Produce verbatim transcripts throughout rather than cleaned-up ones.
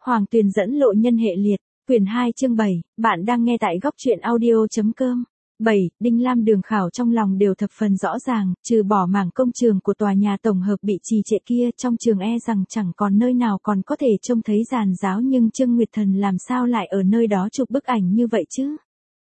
Hoàng Tuyền dẫn lộ nhân hệ liệt, quyển hai chương bảy, bạn đang nghe tại góc truyện audio.com. bảy. Đinh Lam Đường Khảo trong lòng đều thập phần rõ ràng, trừ bỏ mảng công trường của tòa nhà tổng hợp bị trì trệ kia, trong trường e rằng chẳng còn nơi nào còn có thể trông thấy giàn giáo, nhưng Trương Nguyệt Thần làm sao lại ở nơi đó chụp bức ảnh như vậy chứ?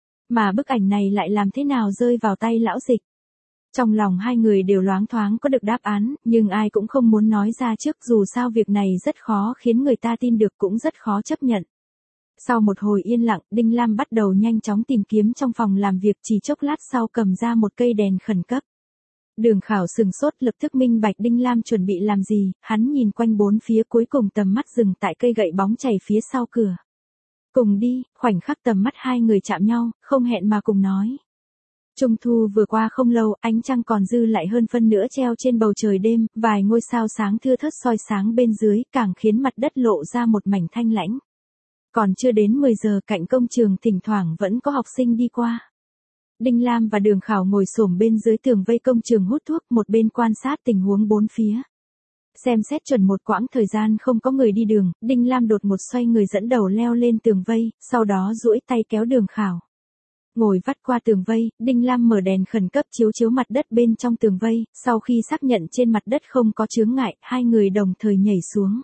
Mà bức ảnh này lại làm thế nào rơi vào tay lão Dịch? Trong lòng hai người đều loáng thoáng có được đáp án, nhưng ai cũng không muốn nói ra trước, dù sao việc này rất khó khiến người ta tin được, cũng rất khó chấp nhận. Sau một hồi yên lặng, Đinh Lam bắt đầu nhanh chóng tìm kiếm trong phòng làm việc, chỉ chốc lát sau cầm ra một cây đèn khẩn cấp. Đường Khảo sừng sốt, lập tức minh bạch Đinh Lam chuẩn bị làm gì, hắn nhìn quanh bốn phía, cuối cùng tầm mắt dừng tại cây gậy bóng chảy phía sau cửa. Cùng đi, khoảnh khắc tầm mắt hai người chạm nhau, không hẹn mà cùng nói. Trung thu vừa qua không lâu, ánh trăng còn dư lại hơn phân nữa treo trên bầu trời đêm, vài ngôi sao sáng thưa thớt soi sáng bên dưới, càng khiến mặt đất lộ ra một mảnh thanh lãnh. Còn chưa đến mười giờ, cạnh công trường thỉnh thoảng vẫn có học sinh đi qua. Đinh Lam và Đường Khảo ngồi xổm bên dưới tường vây công trường hút thuốc, một bên quan sát tình huống bốn phía. Xem xét chuẩn một quãng thời gian không có người đi đường, Đinh Lam đột một xoay người dẫn đầu leo lên tường vây, sau đó duỗi tay kéo Đường Khảo. Ngồi vắt qua tường vây, Đinh Lam mở đèn khẩn cấp chiếu chiếu mặt đất bên trong tường vây, sau khi xác nhận trên mặt đất không có chướng ngại, hai người đồng thời nhảy xuống.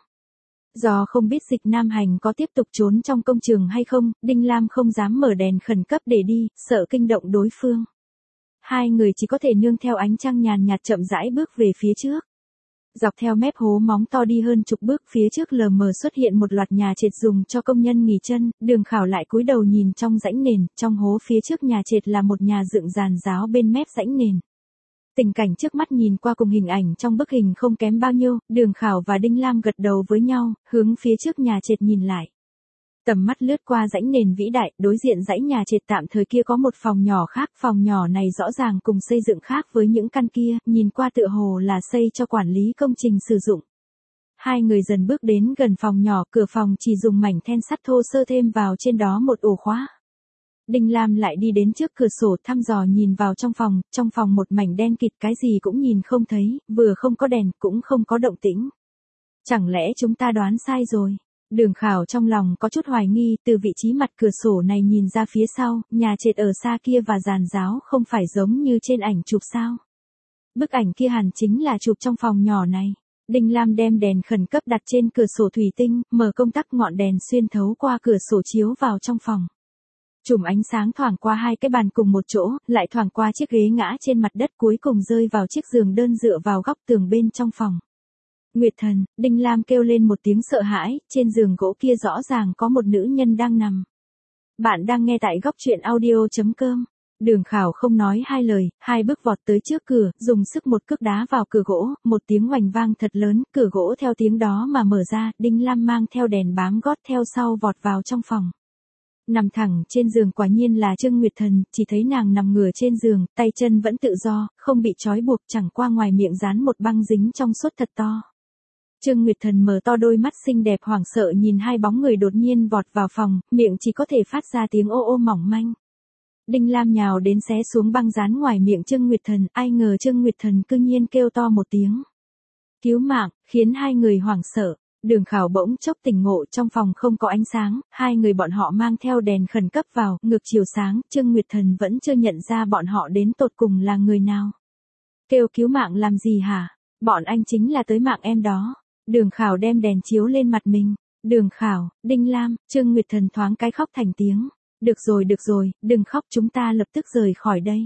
Do không biết Dịch Nam Hành có tiếp tục trốn trong công trường hay không, Đinh Lam không dám mở đèn khẩn cấp để đi, sợ kinh động đối phương. Hai người chỉ có thể nương theo ánh trăng nhàn nhạt chậm rãi bước về phía trước. Dọc theo mép hố móng to đi hơn chục bước, phía trước lờ mờ xuất hiện một loạt nhà trệt dùng cho công nhân nghỉ chân, Đường Khảo lại cúi đầu nhìn trong rãnh nền, trong hố phía trước nhà trệt là một nhà dựng giàn giáo bên mép rãnh nền. Tình cảnh trước mắt nhìn qua cùng hình ảnh trong bức hình không kém bao nhiêu, Đường Khảo và Đinh Lam gật đầu với nhau, hướng phía trước nhà trệt nhìn lại. Tầm mắt lướt qua rãnh nền vĩ đại, đối diện dãy nhà trệt tạm thời kia có một phòng nhỏ khác, phòng nhỏ này rõ ràng cùng xây dựng khác với những căn kia, nhìn qua tựa hồ là xây cho quản lý công trình sử dụng. Hai người dần bước đến gần phòng nhỏ, cửa phòng chỉ dùng mảnh then sắt thô sơ thêm vào trên đó một ổ khóa. Đinh Lam lại đi đến trước cửa sổ thăm dò nhìn vào trong phòng, trong phòng một mảnh đen kịt, cái gì cũng nhìn không thấy, vừa không có đèn cũng không có động tĩnh. Chẳng lẽ chúng ta đoán sai rồi? Đường Khảo trong lòng có chút hoài nghi, từ vị trí mặt cửa sổ này nhìn ra phía sau, nhà trệt ở xa kia và giàn giáo không phải giống như trên ảnh chụp sao? Bức ảnh kia hẳn chính là chụp trong phòng nhỏ này. Đinh Lam đem đèn khẩn cấp đặt trên cửa sổ thủy tinh, mở công tắc, ngọn đèn xuyên thấu qua cửa sổ chiếu vào trong phòng. Chùm ánh sáng thoảng qua hai cái bàn cùng một chỗ, lại thoảng qua chiếc ghế ngã trên mặt đất, cuối cùng rơi vào chiếc giường đơn dựa vào góc tường bên trong phòng. Nguyệt Thần, Đinh Lam kêu lên một tiếng sợ hãi, trên giường gỗ kia rõ ràng có một nữ nhân đang nằm. Bạn đang nghe tại góc truyện audio.com. Đường Khảo không nói hai lời, hai bước vọt tới trước cửa, dùng sức một cước đá vào cửa gỗ, một tiếng oành vang thật lớn, cửa gỗ theo tiếng đó mà mở ra, Đinh Lam mang theo đèn bám gót theo sau vọt vào trong phòng. Nằm thẳng trên giường quả nhiên là Trương Nguyệt Thần, chỉ thấy nàng nằm ngửa trên giường, tay chân vẫn tự do, không bị trói buộc, chẳng qua ngoài miệng dán một băng dính trong suốt thật to. Trương Nguyệt Thần mở to đôi mắt xinh đẹp hoảng sợ nhìn hai bóng người đột nhiên vọt vào phòng, miệng chỉ có thể phát ra tiếng ô ô mỏng manh. Đinh Lam nhào đến xé xuống băng dán ngoài miệng Trương Nguyệt Thần, ai ngờ Trương Nguyệt Thần cư nhiên kêu to một tiếng cứu mạng, khiến hai người hoảng sợ. Đường Khảo bỗng chốc tỉnh ngộ, trong phòng không có ánh sáng, hai người bọn họ mang theo đèn khẩn cấp vào, ngược chiều sáng, Trương Nguyệt Thần vẫn chưa nhận ra bọn họ đến tột cùng là người nào. Kêu cứu mạng làm gì hả? Bọn anh chính là tới mạng em đó. Đường Khảo đem đèn chiếu lên mặt mình. Đường Khảo, Đinh Lam, Trương Nguyệt Thần thoáng cái khóc thành tiếng. Được rồi được rồi, đừng khóc, chúng ta lập tức rời khỏi đây.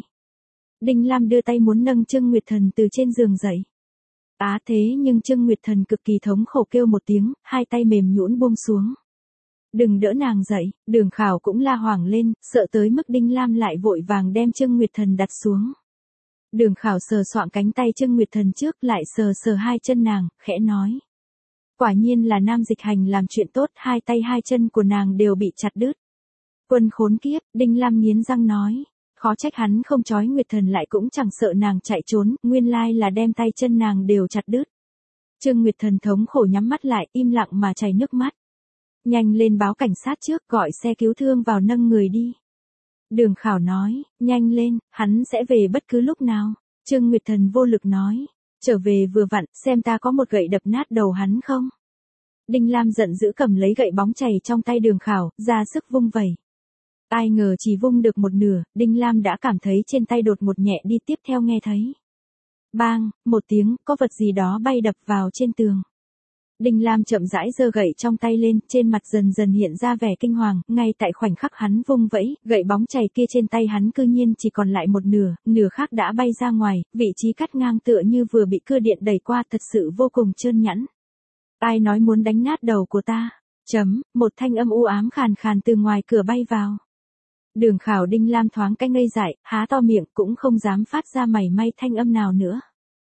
Đinh Lam đưa tay muốn nâng Trương Nguyệt Thần từ trên giường dậy. Á thế nhưng Trương Nguyệt Thần cực kỳ thống khổ kêu một tiếng, hai tay mềm nhũn buông xuống. Đừng đỡ nàng dậy, Đường Khảo cũng la hoảng lên, sợ tới mức Đinh Lam lại vội vàng đem Trương Nguyệt Thần đặt xuống. Đường Khảo sờ soạng cánh tay Trương Nguyệt Thần trước, lại sờ sờ hai chân nàng, khẽ nói. Quả nhiên là Nam Dịch Hành làm chuyện tốt, hai tay hai chân của nàng đều bị chặt đứt. Quân khốn kiếp, Đinh Lam nghiến răng nói. Khó trách hắn không trói Nguyệt Thần lại, cũng chẳng sợ nàng chạy trốn, nguyên lai là đem tay chân nàng đều chặt đứt. Trương Nguyệt Thần thống khổ nhắm mắt lại, im lặng mà chảy nước mắt. Nhanh lên báo cảnh sát trước, gọi xe cứu thương vào nâng người đi. Đường Khảo nói, nhanh lên, hắn sẽ về bất cứ lúc nào. Trương Nguyệt Thần vô lực nói, trở về vừa vặn, xem ta có một gậy đập nát đầu hắn không. Đinh Lam giận dữ cầm lấy gậy bóng chày trong tay Đường Khảo, ra sức vung vẩy. Ai ngờ chỉ vung được một nửa, Đinh Lam đã cảm thấy trên tay đột một nhẹ đi, tiếp theo nghe thấy. Bang, một tiếng, có vật gì đó bay đập vào trên tường. Đinh Lam chậm rãi giơ gậy trong tay lên, trên mặt dần dần hiện ra vẻ kinh hoàng, ngay tại khoảnh khắc hắn vung vẫy, gậy bóng chày kia trên tay hắn cư nhiên chỉ còn lại một nửa, nửa khác đã bay ra ngoài, vị trí cắt ngang tựa như vừa bị cưa điện đẩy qua, thật sự vô cùng trơn nhẵn. Ai nói muốn đánh nát đầu của ta? Chấm, một thanh âm u ám khàn khàn từ ngoài cửa bay vào. Đường Khảo Đinh Lam thoáng cái ngây dại, há to miệng cũng không dám phát ra mảy may thanh âm nào nữa.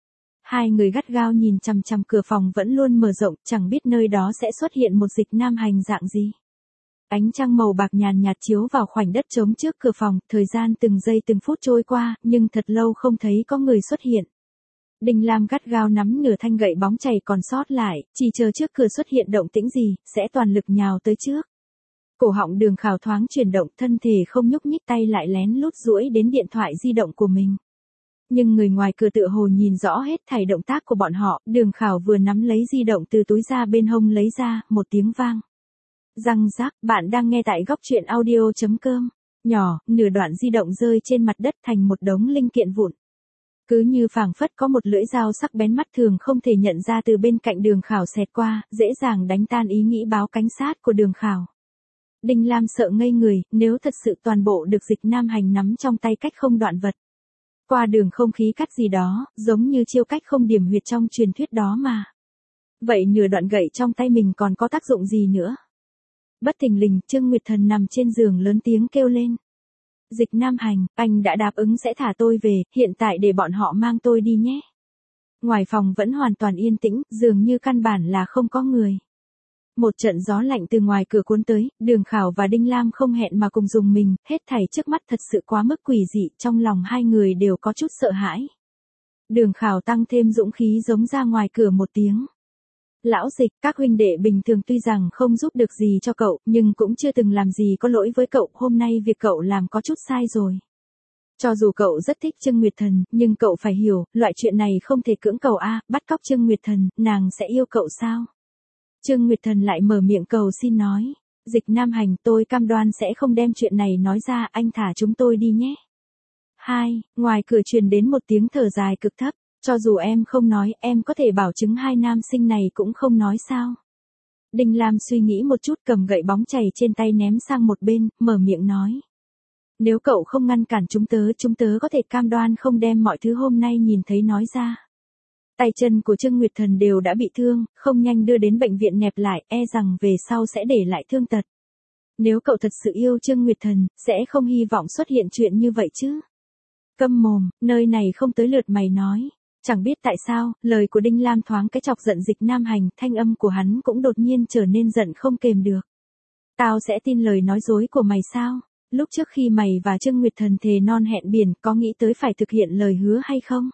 Hai người gắt gao nhìn chằm chằm cửa phòng vẫn luôn mở rộng, chẳng biết nơi đó sẽ xuất hiện một Dịch Nam Hành dạng gì. Ánh trăng màu bạc nhàn nhạt chiếu vào khoảnh đất trống trước cửa phòng, thời gian từng giây từng phút trôi qua, nhưng thật lâu không thấy có người xuất hiện. Đinh Lam gắt gao nắm nửa thanh gậy bóng chày còn sót lại, chỉ chờ trước cửa xuất hiện động tĩnh gì, sẽ toàn lực nhào tới trước. Cổ họng Đường Khảo thoáng chuyển động, thân thể không nhúc nhích, tay lại lén lút duỗi đến điện thoại di động của mình. Nhưng người ngoài cửa tựa hồ nhìn rõ hết thảy động tác của bọn họ, Đường Khảo vừa nắm lấy di động từ túi ra bên hông lấy ra, một tiếng vang. Răng rác, bạn đang nghe tại góc truyện audio chấm com. Nhỏ, nửa đoạn di động rơi trên mặt đất thành một đống linh kiện vụn. Cứ như phảng phất có một lưỡi dao sắc bén mắt thường không thể nhận ra từ bên cạnh Đường Khảo xẹt qua, dễ dàng đánh tan ý nghĩ báo cảnh sát của Đường Khảo. Đinh Lam sợ ngây người, nếu thật sự toàn bộ được Dịch Nam Hành nắm trong tay cách không đoạn vật. Qua đường không khí cắt gì đó, giống như chiêu cách không điểm huyệt trong truyền thuyết đó mà. Vậy nửa đoạn gậy trong tay mình còn có tác dụng gì nữa? Bất thình lình, Trương Nguyệt Thần nằm trên giường lớn tiếng kêu lên. Dịch Nam Hành, anh đã đáp ứng sẽ thả tôi về, hiện tại để bọn họ mang tôi đi nhé. Ngoài phòng vẫn hoàn toàn yên tĩnh, dường như căn bản là không có người. Một trận gió lạnh từ ngoài cửa cuốn tới, Đường Khảo và Đinh Lam không hẹn mà cùng dùng mình, hết thảy trước mắt thật sự quá mức quỷ dị, trong lòng hai người đều có chút sợ hãi. Đường Khảo tăng thêm dũng khí giống ra ngoài cửa một tiếng. Lão Dịch, các huynh đệ bình thường tuy rằng không giúp được gì cho cậu, nhưng cũng chưa từng làm gì có lỗi với cậu, hôm nay việc cậu làm có chút sai rồi. Cho dù cậu rất thích Trương Nguyệt Thần, nhưng cậu phải hiểu, loại chuyện này không thể cưỡng cầu a, bắt cóc Trương Nguyệt Thần, nàng sẽ yêu cậu sao? Trương Nguyệt Thần lại mở miệng cầu xin nói. Dịch Nam Hành, tôi cam đoan sẽ không đem chuyện này nói ra, anh thả chúng tôi đi nhé. Hai, ngoài cửa truyền đến một tiếng thở dài cực thấp. Cho dù em không nói, em có thể bảo chứng hai nam sinh này cũng không nói sao. Đinh Lam suy nghĩ một chút, cầm gậy bóng chày trên tay ném sang một bên, mở miệng nói. Nếu cậu không ngăn cản chúng tớ, chúng tớ có thể cam đoan không đem mọi thứ hôm nay nhìn thấy nói ra. Tay chân của Trương Nguyệt Thần đều đã bị thương, không nhanh đưa đến bệnh viện nẹp lại, e rằng về sau sẽ để lại thương tật. Nếu cậu thật sự yêu Trương Nguyệt Thần, sẽ không hy vọng xuất hiện chuyện như vậy chứ. Câm mồm, nơi này không tới lượt mày nói. Chẳng biết tại sao, lời của Đinh Lam thoáng cái chọc giận Dịch Nam Hành, thanh âm của hắn cũng đột nhiên trở nên giận không kềm được. Tao sẽ tin lời nói dối của mày sao? Lúc trước khi mày và Trương Nguyệt Thần thề non hẹn biển, có nghĩ tới phải thực hiện lời hứa hay không?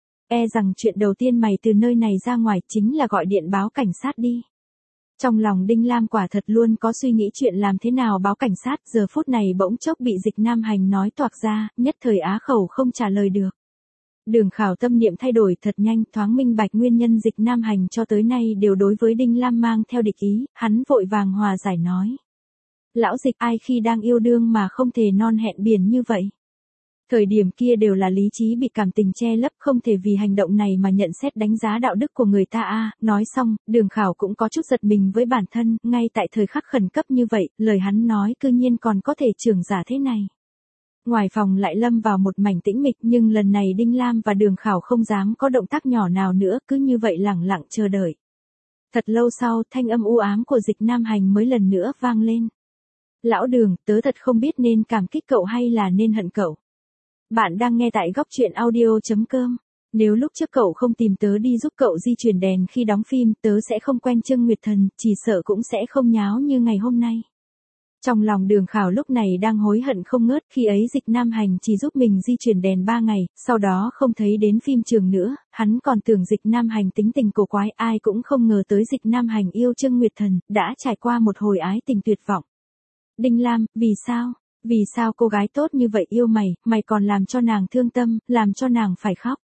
E rằng chuyện đầu tiên mày từ nơi này ra ngoài chính là gọi điện báo cảnh sát đi. Trong lòng Đinh Lam quả thật luôn có suy nghĩ chuyện làm thế nào báo cảnh sát, giờ phút này bỗng chốc bị Dịch Nam Hành nói toạc ra, nhất thời á khẩu không trả lời được. Đường Khảo tâm niệm thay đổi thật nhanh, thoáng minh bạch nguyên nhân Dịch Nam Hành cho tới nay đều đối với Đinh Lam mang theo địch ý, hắn vội vàng hòa giải nói. Lão Dịch, ai khi đang yêu đương mà không thể non hẹn biển như vậy? Thời điểm kia đều là lý trí bị cảm tình che lấp, không thể vì hành động này mà nhận xét đánh giá đạo đức của người ta a. Nói xong, Đường Khảo cũng có chút giật mình với bản thân, ngay tại thời khắc khẩn cấp như vậy, lời hắn nói cư nhiên còn có thể trưởng giả thế này. Ngoài phòng lại lâm vào một mảnh tĩnh mịch, nhưng lần này Đinh Lam và Đường Khảo không dám có động tác nhỏ nào nữa, cứ như vậy lẳng lặng chờ đợi. Thật lâu sau, thanh âm u ám của Dịch Nam Hành mới lần nữa vang lên. Lão Đường, tớ thật không biết nên cảm kích cậu hay là nên hận cậu. Bạn đang nghe tại góc truyện audio chấm com. Nếu lúc trước cậu không tìm tớ đi giúp cậu di chuyển đèn khi đóng phim, tớ sẽ không quen Trương Nguyệt Thần, chỉ sợ cũng sẽ không nháo như ngày hôm nay. Trong lòng Đường Khảo lúc này đang hối hận không ngớt, khi ấy Dịch Nam Hành chỉ giúp mình di chuyển đèn ba ngày, sau đó không thấy đến phim trường nữa, hắn còn tưởng Dịch Nam Hành tính tình cổ quái, ai cũng không ngờ tới Dịch Nam Hành yêu Trương Nguyệt Thần, đã trải qua một hồi ái tình tuyệt vọng. Đinh Lam, vì sao? Vì sao cô gái tốt như vậy yêu mày, mày còn làm cho nàng thương tâm, làm cho nàng phải khóc?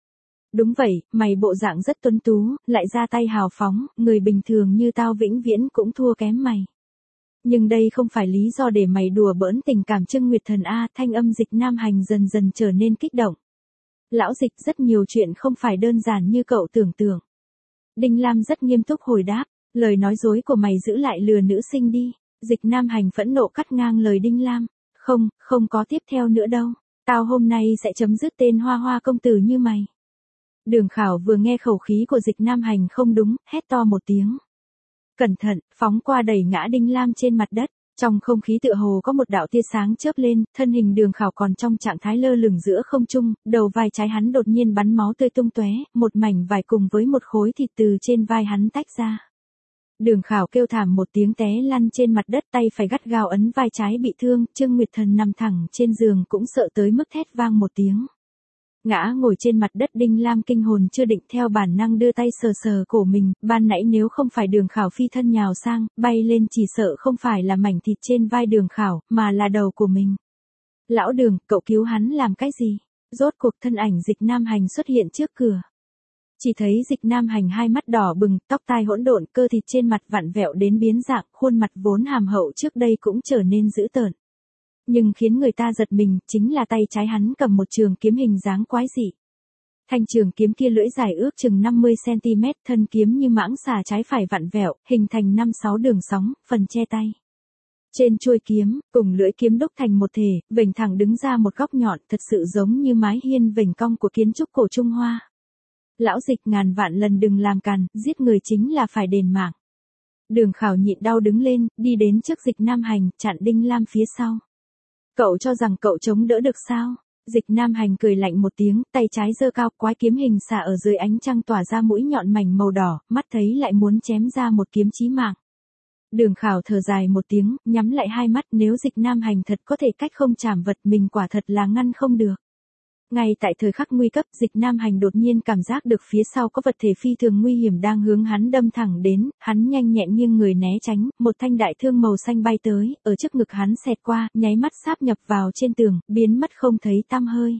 Đúng vậy, mày bộ dạng rất tuấn tú, lại ra tay hào phóng, người bình thường như tao vĩnh viễn cũng thua kém mày. Nhưng đây không phải lý do để mày đùa bỡn tình cảm Trương Nguyệt Thần a. Thanh âm Dịch Nam Hành dần dần trở nên kích động. Lão Dịch, rất nhiều chuyện không phải đơn giản như cậu tưởng tượng. Đinh Lam rất nghiêm túc hồi đáp, lời nói dối của mày giữ lại lừa nữ sinh đi. Dịch Nam Hành phẫn nộ cắt ngang lời Đinh Lam, không, không có tiếp theo nữa đâu. Tao hôm nay sẽ chấm dứt tên hoa hoa công tử như mày. Đường Khảo vừa nghe khẩu khí của Dịch Nam Hành không đúng, hét to một tiếng. Cẩn thận, phóng qua đẩy ngã Đinh Lam trên mặt đất. Trong không khí tựa hồ có một đạo tia sáng chớp lên, thân hình Đường Khảo còn trong trạng thái lơ lửng giữa không trung, đầu vai trái hắn đột nhiên bắn máu tươi tung tóe, một mảnh vải cùng với một khối thịt từ trên vai hắn tách ra. Đường Khảo kêu thảm một tiếng té lăn trên mặt đất, tay phải gắt gao ấn vai trái bị thương, Trương Nguyệt Thần nằm thẳng trên giường cũng sợ tới mức thét vang một tiếng. Ngã ngồi trên mặt đất Đinh Lam kinh hồn chưa định theo bản năng đưa tay sờ sờ cổ mình, ban nãy nếu không phải Đường Khảo phi thân nhào sang, bay lên chỉ sợ không phải là mảnh thịt trên vai Đường Khảo, mà là đầu của mình. Lão Đường, cậu cứu hắn làm cái gì? Rốt cuộc thân ảnh Dịch Nam Hành xuất hiện trước cửa. Chỉ thấy Dịch Nam Hành hai mắt đỏ bừng, tóc tai hỗn độn, cơ thịt trên mặt vặn vẹo đến biến dạng, khuôn mặt vốn hàm hậu trước đây cũng trở nên dữ tợn. Nhưng khiến người ta giật mình, chính là tay trái hắn cầm một trường kiếm hình dáng quái dị. Thanh trường kiếm kia lưỡi dài ước chừng năm mươi xăng ti mét, thân kiếm như mãng xà trái phải vặn vẹo, hình thành năm sáu đường sóng, phần che tay. Trên chuôi kiếm, cùng lưỡi kiếm đúc thành một thể, vểnh thẳng đứng ra một góc nhọn, thật sự giống như mái hiên vểnh cong của kiến trúc cổ Trung Hoa. Lão Dịch, ngàn vạn lần đừng làm càn, giết người chính là phải đền mạng. Đường Khảo nhịn đau đứng lên, đi đến trước Dịch Nam Hành, chặn Đinh Lam phía sau. Cậu cho rằng cậu chống đỡ được sao? Dịch Nam Hành cười lạnh một tiếng, tay trái giơ cao, quái kiếm hình xà ở dưới ánh trăng tỏa ra mũi nhọn mảnh màu đỏ, mắt thấy lại muốn chém ra một kiếm chí mạng. Đường Khảo thở dài một tiếng, nhắm lại hai mắt, nếu Dịch Nam Hành thật có thể cách không chạm vật mình quả thật là ngăn không được. Ngay tại thời khắc nguy cấp, Dịch Nam Hành đột nhiên cảm giác được phía sau có vật thể phi thường nguy hiểm đang hướng hắn đâm thẳng đến, hắn nhanh nhẹn nghiêng người né tránh, một thanh đại thương màu xanh bay tới, ở trước ngực hắn xẹt qua, nháy mắt sáp nhập vào trên tường, biến mất không thấy tăm hơi.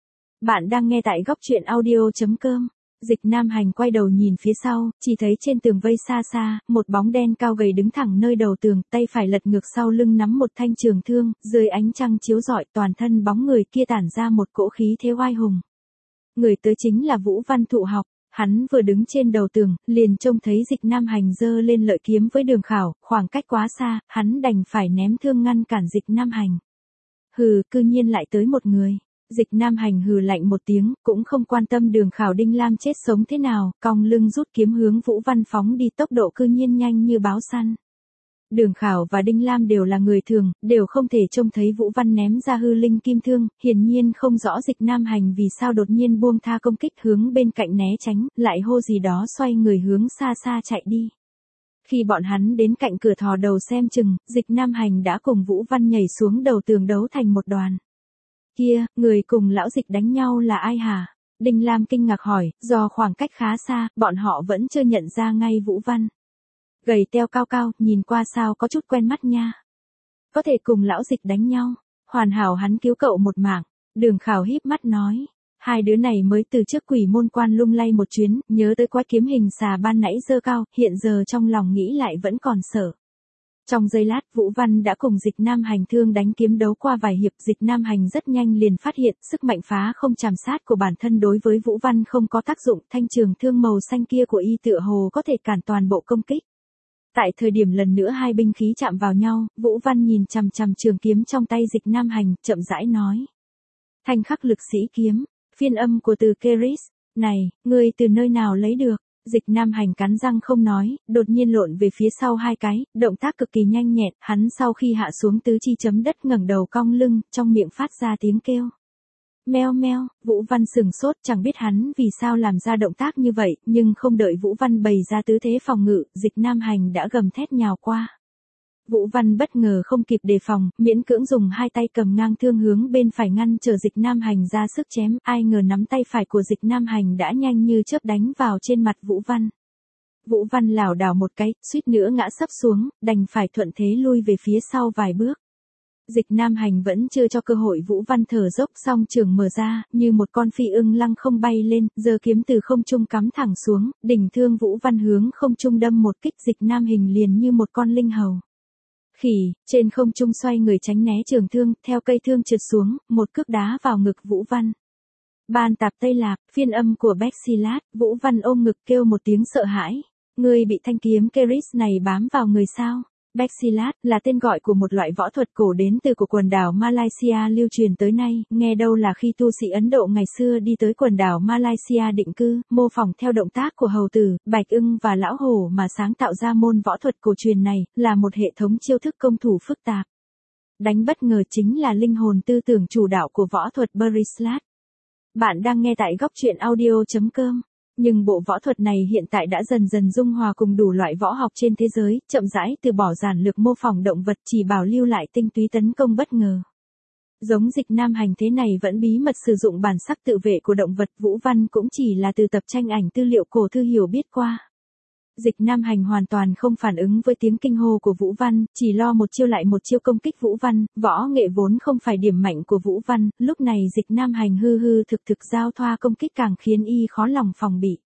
Bạn đang nghe tại góc truyện audio chấm com. Dịch Nam Hành quay đầu nhìn phía sau, chỉ thấy trên tường vây xa xa, một bóng đen cao gầy đứng thẳng nơi đầu tường, tay phải lật ngược sau lưng nắm một thanh trường thương, dưới ánh trăng chiếu rọi, toàn thân bóng người kia tản ra một cỗ khí thế oai hùng. Người tới chính là Vũ Văn Thụ Học, hắn vừa đứng trên đầu tường, liền trông thấy Dịch Nam Hành giơ lên lợi kiếm với Đường Khảo, khoảng cách quá xa, hắn đành phải ném thương ngăn cản Dịch Nam Hành. Hừ, cư nhiên lại tới một người. Dịch Nam Hành hừ lạnh một tiếng, cũng không quan tâm Đường Khảo Đinh Lam chết sống thế nào, cong lưng rút kiếm hướng Vũ Văn phóng đi, tốc độ cư nhiên nhanh như báo săn. Đường Khảo và Đinh Lam đều là người thường, đều không thể trông thấy Vũ Văn ném ra hư linh kim thương, hiển nhiên không rõ Dịch Nam Hành vì sao đột nhiên buông tha công kích hướng bên cạnh né tránh, lại hô gì đó xoay người hướng xa xa chạy đi. Khi bọn hắn đến cạnh cửa thò đầu xem chừng, Dịch Nam Hành đã cùng Vũ Văn nhảy xuống đầu tường đấu thành một đoàn. Kia, người cùng lão Dịch đánh nhau là ai hả? Đinh Lam kinh ngạc hỏi, do khoảng cách khá xa, bọn họ vẫn chưa nhận ra ngay Vũ Văn. Gầy teo cao cao, nhìn qua sao có chút quen mắt nha. Có thể cùng lão Dịch đánh nhau, hoàn hảo hắn cứu cậu một mạng. Đường Khảo híp mắt nói, hai đứa này mới từ trước Quỷ Môn Quan lung lay một chuyến, nhớ tới quái kiếm hình xà ban nãy giơ cao, hiện giờ trong lòng nghĩ lại vẫn còn sợ. Trong giây lát, Vũ Văn đã cùng Dịch Nam Hành thương đánh kiếm đấu qua vài hiệp, Dịch Nam Hành rất nhanh liền phát hiện, sức mạnh phá không chạm sát của bản thân đối với Vũ Văn không có tác dụng, thanh trường thương màu xanh kia của y tựa hồ có thể cản toàn bộ công kích. Tại thời điểm lần nữa hai binh khí chạm vào nhau, Vũ Văn nhìn chằm chằm trường kiếm trong tay Dịch Nam Hành, chậm rãi nói. Thanh khắc lực sĩ kiếm, phiên âm của từ Keris, này, ngươi từ nơi nào lấy được? Dịch Nam Hành cắn răng không nói, đột nhiên lộn về phía sau hai cái, động tác cực kỳ nhanh nhẹn, hắn sau khi hạ xuống tứ chi chấm đất ngẩng đầu cong lưng, trong miệng phát ra tiếng kêu. Meo meo, Vũ Văn sừng sốt, chẳng biết hắn vì sao làm ra động tác như vậy, nhưng không đợi Vũ Văn bày ra tư thế phòng ngự, Dịch Nam Hành đã gầm thét nhào qua. Vũ Văn bất ngờ không kịp đề phòng, miễn cưỡng dùng hai tay cầm ngang thương hướng bên phải ngăn trở Dịch Nam Hành ra sức chém, ai ngờ nắm tay phải của Dịch Nam Hành đã nhanh như chớp đánh vào trên mặt Vũ Văn. Vũ Văn lảo đảo một cái, suýt nữa ngã sấp xuống, đành phải thuận thế lui về phía sau vài bước. Dịch Nam Hành vẫn chưa cho cơ hội Vũ Văn thở dốc, song trường mở ra, như một con phi ưng lăng không bay lên, giơ kiếm từ không trung cắm thẳng xuống, đỉnh thương Vũ Văn hướng không trung đâm một kích. Dịch Nam Hành liền như một con linh hầu khỉ, trên không trung xoay người tránh né trường thương, theo cây thương trượt xuống, một cước đá vào ngực Vũ Văn. Ban tạp Tây Lạp, phiên âm của Bexilat. Vũ Văn ôm ngực kêu một tiếng sợ hãi. Ngươi bị thanh kiếm Keris này bám vào người sao? Bexilat là tên gọi của một loại võ thuật cổ đến từ của quần đảo Malaysia lưu truyền tới nay, nghe đâu là khi tu sĩ Ấn Độ ngày xưa đi tới quần đảo Malaysia định cư, mô phỏng theo động tác của hầu tử, bạch ưng và lão hổ mà sáng tạo ra môn võ thuật cổ truyền này, là một hệ thống chiêu thức công thủ phức tạp. Đánh bất ngờ chính là linh hồn tư tưởng chủ đạo của võ thuật Bexilat. Bạn đang nghe tại góc truyện audio chấm com. Nhưng bộ võ thuật này hiện tại đã dần dần dung hòa cùng đủ loại võ học trên thế giới, chậm rãi từ bỏ giản lược mô phỏng động vật, chỉ bảo lưu lại tinh túy tấn công bất ngờ. Giống Dịch Nam Hành thế này vẫn bí mật sử dụng bản sắc tự vệ của động vật, Vũ Văn cũng chỉ là từ tập tranh ảnh tư liệu cổ thư hiểu biết qua. Dịch Nam Hành hoàn toàn không phản ứng với tiếng kinh hô của Vũ Văn, chỉ lo một chiêu lại một chiêu công kích Vũ Văn, võ nghệ vốn không phải điểm mạnh của Vũ Văn, lúc này Dịch Nam Hành hư hư thực thực giao thoa công kích càng khiến y khó lòng phòng bị.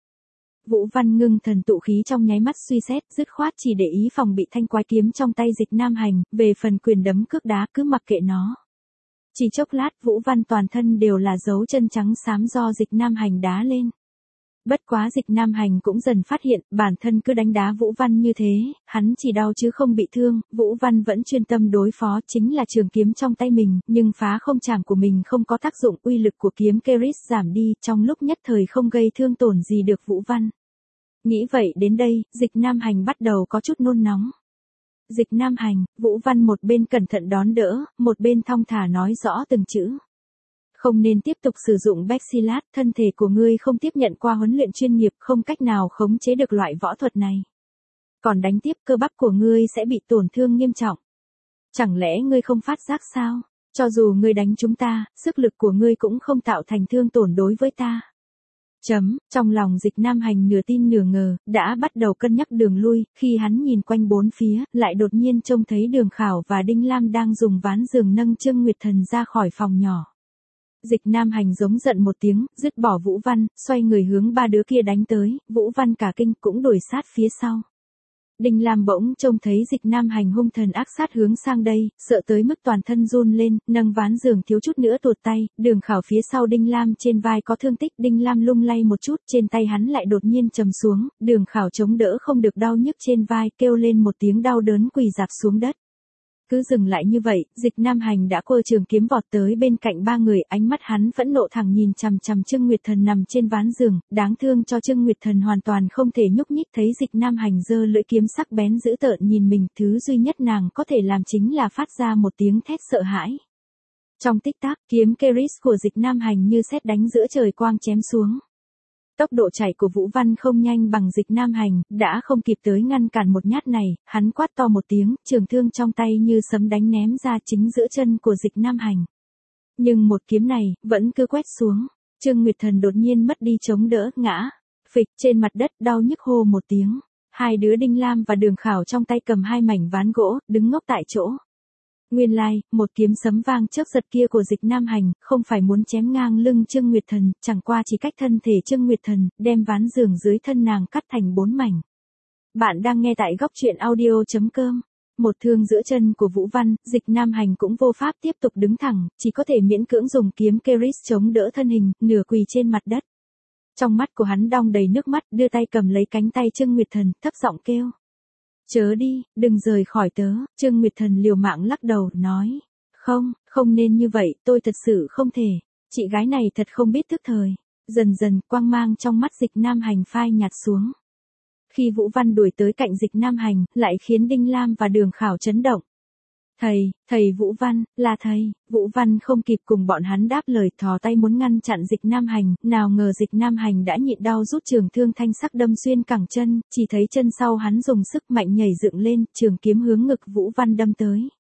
Vũ Văn ngưng thần tụ khí trong nháy mắt suy xét, dứt khoát chỉ để ý phòng bị thanh quái kiếm trong tay Dịch Nam Hành, về phần quyền đấm cước đá cứ mặc kệ nó. Chỉ chốc lát Vũ Văn toàn thân đều là dấu chân trắng xám do Dịch Nam Hành đá lên. Bất quá Dịch Nam Hành cũng dần phát hiện, bản thân cứ đánh đá Vũ Văn như thế, hắn chỉ đau chứ không bị thương, Vũ Văn vẫn chuyên tâm đối phó, chính là trường kiếm trong tay mình, nhưng phá không chạm của mình không có tác dụng, uy lực của kiếm Keris giảm đi, trong lúc nhất thời không gây thương tổn gì được Vũ Văn. Nghĩ vậy đến đây, Dịch Nam Hành bắt đầu có chút nôn nóng. Dịch Nam Hành, Vũ Văn một bên cẩn thận đón đỡ, một bên thong thả nói rõ từng chữ. Không nên tiếp tục sử dụng Bexilat, thân thể của ngươi không tiếp nhận qua huấn luyện chuyên nghiệp, không cách nào khống chế được loại võ thuật này. Còn đánh tiếp cơ bắp của ngươi sẽ bị tổn thương nghiêm trọng. Chẳng lẽ ngươi không phát giác sao? Cho dù ngươi đánh chúng ta, sức lực của ngươi cũng không tạo thành thương tổn đối với ta. Chấm, trong lòng Dịch Nam Hành nửa tin nửa ngờ, đã bắt đầu cân nhắc đường lui, khi hắn nhìn quanh bốn phía, lại đột nhiên trông thấy Đường Khảo và Đinh Lam đang dùng ván giường nâng Trương Nguyệt Thần ra khỏi phòng nhỏ. Dịch Nam Hành giống giận một tiếng, dứt bỏ Vũ Văn, xoay người hướng ba đứa kia đánh tới, Vũ Văn cả kinh cũng đuổi sát phía sau. Đinh Lam bỗng trông thấy Dịch Nam Hành hung thần ác sát hướng sang đây, sợ tới mức toàn thân run lên, nâng ván giường thiếu chút nữa tuột tay, Đường Khảo phía sau Đinh Lam trên vai có thương tích, Đinh Lam lung lay một chút, trên tay hắn lại đột nhiên trầm xuống, Đường Khảo chống đỡ không được đau nhức trên vai, kêu lên một tiếng đau đớn quỳ rạp xuống đất. Cứ dừng lại như vậy, Dịch Nam Hành đã quơ trường kiếm vọt tới bên cạnh ba người, ánh mắt hắn phẫn nộ thẳng nhìn chằm chằm Trương Nguyệt Thần nằm trên ván giường, đáng thương cho Trương Nguyệt Thần hoàn toàn không thể nhúc nhích, thấy Dịch Nam Hành giơ lưỡi kiếm sắc bén dữ tợn nhìn mình, thứ duy nhất nàng có thể làm chính là phát ra một tiếng thét sợ hãi. Trong tích tắc, kiếm Keris của Dịch Nam Hành như sét đánh giữa trời quang chém xuống. Tốc độ chạy của Vũ Văn không nhanh bằng Dịch Nam Hành, đã không kịp tới ngăn cản một nhát này, hắn quát to một tiếng, trường thương trong tay như sấm đánh ném ra chính giữa chân của Dịch Nam Hành. Nhưng một kiếm này, vẫn cứ quét xuống, Trương Nguyệt Thần đột nhiên mất đi chống đỡ, ngã, phịch trên mặt đất, đau nhức hô một tiếng. Hai đứa Đinh Lam và Đường Khảo trong tay cầm hai mảnh ván gỗ, đứng ngốc tại chỗ. Nguyên lai, like, một kiếm sấm vang chớp giật kia của Dịch Nam Hành, không phải muốn chém ngang lưng Trương Nguyệt Thần, chẳng qua chỉ cách thân thể Trương Nguyệt Thần, đem ván giường dưới thân nàng cắt thành bốn mảnh. Bạn đang nghe tại góc truyện audio chấm com. Một thương giữa chân của Vũ Văn, Dịch Nam Hành cũng vô pháp tiếp tục đứng thẳng, chỉ có thể miễn cưỡng dùng kiếm Keris chống đỡ thân hình, nửa quỳ trên mặt đất. Trong mắt của hắn đong đầy nước mắt, đưa tay cầm lấy cánh tay Trương Nguyệt Thần, thấp giọng kêu. Chớ đi, đừng rời khỏi tớ, Trương Nguyệt Thần liều mạng lắc đầu, nói. Không, không nên như vậy, tôi thật sự không thể. Chị gái này thật không biết thức thời. Dần dần, quang mang trong mắt Dịch Nam Hành phai nhạt xuống. Khi Vũ Văn đuổi tới cạnh Dịch Nam Hành, lại khiến Đinh Lam và Đường Khảo chấn động. Thầy, thầy Vũ Văn, là thầy. Vũ Văn không kịp cùng bọn hắn đáp lời, thò tay muốn ngăn chặn Dịch Nam Hành, nào ngờ Dịch Nam Hành đã nhịn đau rút trường thương thanh sắc đâm xuyên cẳng chân, chỉ thấy chân sau hắn dùng sức mạnh nhảy dựng lên, trường kiếm hướng ngực Vũ Văn đâm tới.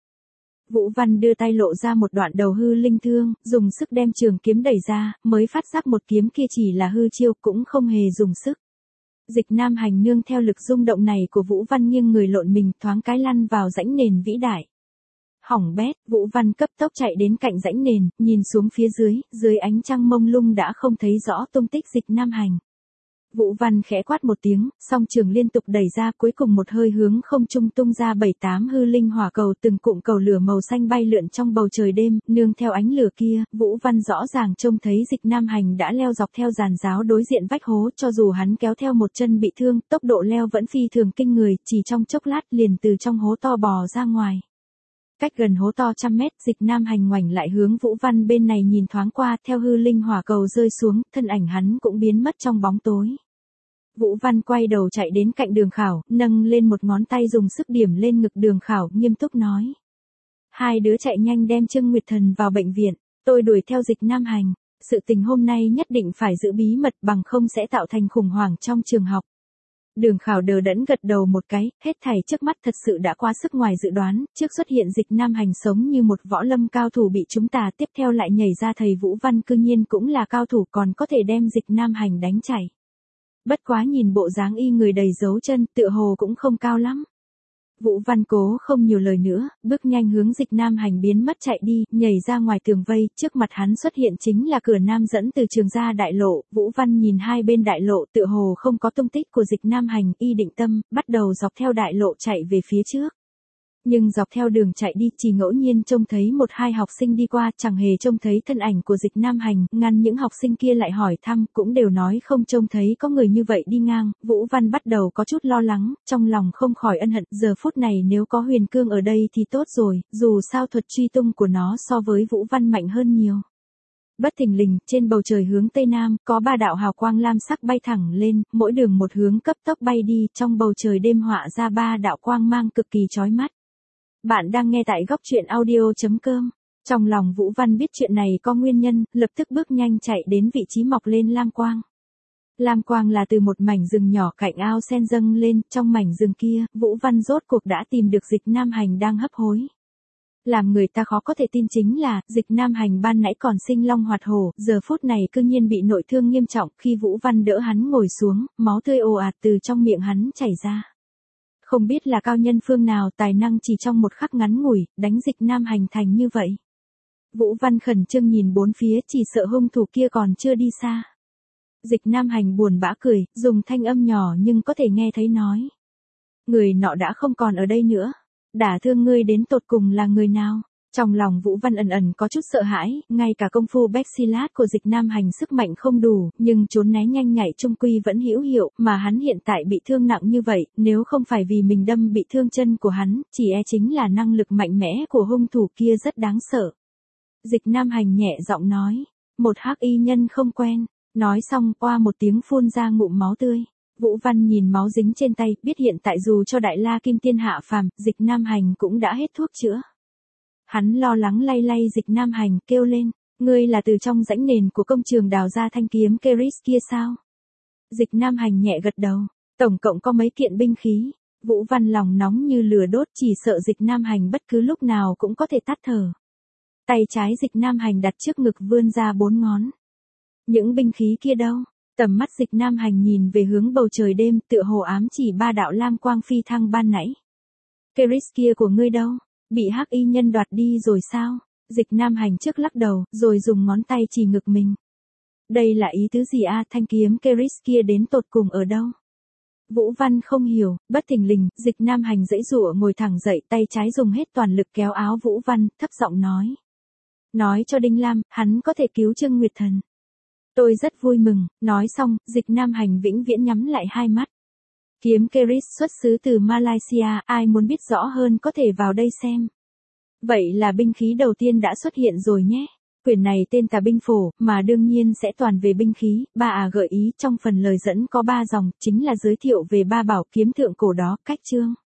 Vũ Văn đưa tay lộ ra một đoạn đầu hư linh thương, dùng sức đem trường kiếm đẩy ra, mới phát giác một kiếm kia chỉ là hư chiêu, cũng không hề dùng sức. Dịch Nam Hành nương theo lực rung động này của Vũ Văn nghiêng người lộn mình, thoáng cái lăn vào rãnh nền vĩ đại. Hỏng bét, Vũ Văn cấp tốc chạy đến cạnh rãnh nền, nhìn xuống phía dưới, dưới ánh trăng mông lung đã không thấy rõ tung tích Dịch Nam Hành. Vũ Văn khẽ quát một tiếng, song trường liên tục đẩy ra, cuối cùng một hơi hướng không trung tung ra bảy tám hư linh hỏa cầu, từng cụm cầu lửa màu xanh bay lượn trong bầu trời đêm, nương theo ánh lửa kia, Vũ Văn rõ ràng trông thấy Dịch Nam Hành đã leo dọc theo giàn giáo đối diện vách hố, cho dù hắn kéo theo một chân bị thương, tốc độ leo vẫn phi thường kinh người, chỉ trong chốc lát liền từ trong hố to bò ra ngoài. Cách gần hố to trăm mét, Dịch Nam Hành ngoảnh lại hướng Vũ Văn bên này nhìn thoáng qua, theo hư linh hỏa cầu rơi xuống, thân ảnh hắn cũng biến mất trong bóng tối. Vũ Văn quay đầu chạy đến cạnh Đường Khảo, nâng lên một ngón tay dùng sức điểm lên ngực Đường Khảo, nghiêm túc nói. Hai đứa chạy nhanh đem Trương Nguyệt Thần vào bệnh viện, tôi đuổi theo Dịch Nam Hành, sự tình hôm nay nhất định phải giữ bí mật bằng không sẽ tạo thành khủng hoảng trong trường học. Đường Khảo đờ đẫn gật đầu một cái, hết thảy trước mắt thật sự đã quá sức ngoài dự đoán, trước xuất hiện Dịch Nam Hành sống như một võ lâm cao thủ bị chúng ta, tiếp theo lại nhảy ra thầy Vũ Văn cư nhiên cũng là cao thủ, còn có thể đem Dịch Nam Hành đánh chảy. Bất quá nhìn bộ dáng y người đầy dấu chân, tựa hồ cũng không cao lắm. Vũ Văn cố không nhiều lời nữa, bước nhanh hướng Dịch Nam Hành biến mất chạy đi, nhảy ra ngoài tường vây, trước mặt hắn xuất hiện chính là cửa nam dẫn từ trường ra đại lộ. Vũ Văn nhìn hai bên đại lộ, tựa hồ không có tung tích của Dịch Nam Hành, y định tâm, bắt đầu dọc theo đại lộ chạy về phía trước. Nhưng dọc theo đường chạy đi, chỉ ngẫu nhiên trông thấy một hai học sinh đi qua, chẳng hề trông thấy thân ảnh của Dịch Nam Hành, ngăn những học sinh kia lại hỏi thăm, cũng đều nói không trông thấy có người như vậy đi ngang. Vũ Văn bắt đầu có chút lo lắng, trong lòng không khỏi ân hận, giờ phút này nếu có Huyền Cương ở đây thì tốt rồi, dù sao thuật truy tung của nó so với Vũ Văn mạnh hơn nhiều. Bất thình lình, trên bầu trời hướng tây nam, có ba đạo hào quang lam sắc bay thẳng lên, mỗi đường một hướng cấp tốc bay đi, trong bầu trời đêm họa ra ba đạo quang mang cực kỳ chói mắt. Bạn đang nghe tại góc truyện audio chấm com. Trong lòng Vũ Văn biết chuyện này có nguyên nhân, lập tức bước nhanh chạy đến vị trí mọc lên lam quang. Lam quang là từ một mảnh rừng nhỏ cạnh ao sen dâng lên, trong mảnh rừng kia, Vũ Văn rốt cuộc đã tìm được Dịch Nam Hành đang hấp hối. Làm người ta khó có thể tin chính là, Dịch Nam Hành ban nãy còn sinh long hoạt hổ, giờ phút này cư nhiên bị nội thương nghiêm trọng, khi Vũ Văn đỡ hắn ngồi xuống, máu tươi ồ ạt từ trong miệng hắn chảy ra. Không biết là cao nhân phương nào tài năng chỉ trong một khắc ngắn ngủi, đánh Dịch Nam Hành thành như vậy. Vũ Văn khẩn trương nhìn bốn phía, chỉ sợ hung thủ kia còn chưa đi xa. Dịch Nam Hành buồn bã cười, dùng thanh âm nhỏ nhưng có thể nghe thấy nói. Người nọ đã không còn ở đây nữa. Đả thương ngươi đến tột cùng là người nào? Trong lòng Vũ Văn ẩn ẩn có chút sợ hãi, ngay cả công phu Bexilat của Dịch Nam Hành sức mạnh không đủ, nhưng trốn né nhanh nhạy trung quy vẫn hữu hiệu, mà hắn hiện tại bị thương nặng như vậy, nếu không phải vì mình đâm bị thương chân của hắn, chỉ e chính là năng lực mạnh mẽ của hung thủ kia rất đáng sợ. Dịch Nam Hành nhẹ giọng nói, một hắc y nhân không quen, nói xong qua một tiếng phun ra ngụm máu tươi. Vũ Văn nhìn máu dính trên tay, biết hiện tại dù cho Đại La Kim Tiên hạ phàm, Dịch Nam Hành cũng đã hết thuốc chữa. Hắn lo lắng lay lay Dịch Nam Hành, kêu lên, ngươi là từ trong rãnh nền của công trường đào ra thanh kiếm Keris kia sao? Dịch Nam Hành nhẹ gật đầu, tổng cộng có mấy kiện binh khí. Vũ Văn lòng nóng như lửa đốt, chỉ sợ Dịch Nam Hành bất cứ lúc nào cũng có thể tắt thở. Tay trái Dịch Nam Hành đặt trước ngực vươn ra bốn ngón. Những binh khí kia đâu? Tầm mắt Dịch Nam Hành nhìn về hướng bầu trời đêm, tựa hồ ám chỉ ba đạo lam quang phi thăng ban nãy. Keris kia của ngươi đâu? Bị hắc y nhân đoạt đi rồi sao? Dịch Nam Hành trước lắc đầu, rồi dùng ngón tay chỉ ngực mình. Đây là ý tứ gì a? Thanh kiếm Keris kia đến tột cùng ở đâu? Vũ Văn không hiểu, bất thình lình, Dịch Nam Hành giãy giụa ngồi thẳng dậy, tay trái dùng hết toàn lực kéo áo Vũ Văn, thấp giọng nói. Nói cho Đinh Lam, hắn có thể cứu Trương Nguyệt Thần. Tôi rất vui mừng, nói xong, Dịch Nam Hành vĩnh viễn nhắm lại hai mắt. Kiếm Keris xuất xứ từ Malaysia, ai muốn biết rõ hơn có thể vào đây xem. Vậy là binh khí đầu tiên đã xuất hiện rồi nhé. Quyển này tên Tà Binh Phổ, mà đương nhiên sẽ toàn về binh khí. Ba à gợi ý trong phần lời dẫn có ba dòng, chính là giới thiệu về ba bảo kiếm thượng cổ đó, cách chương.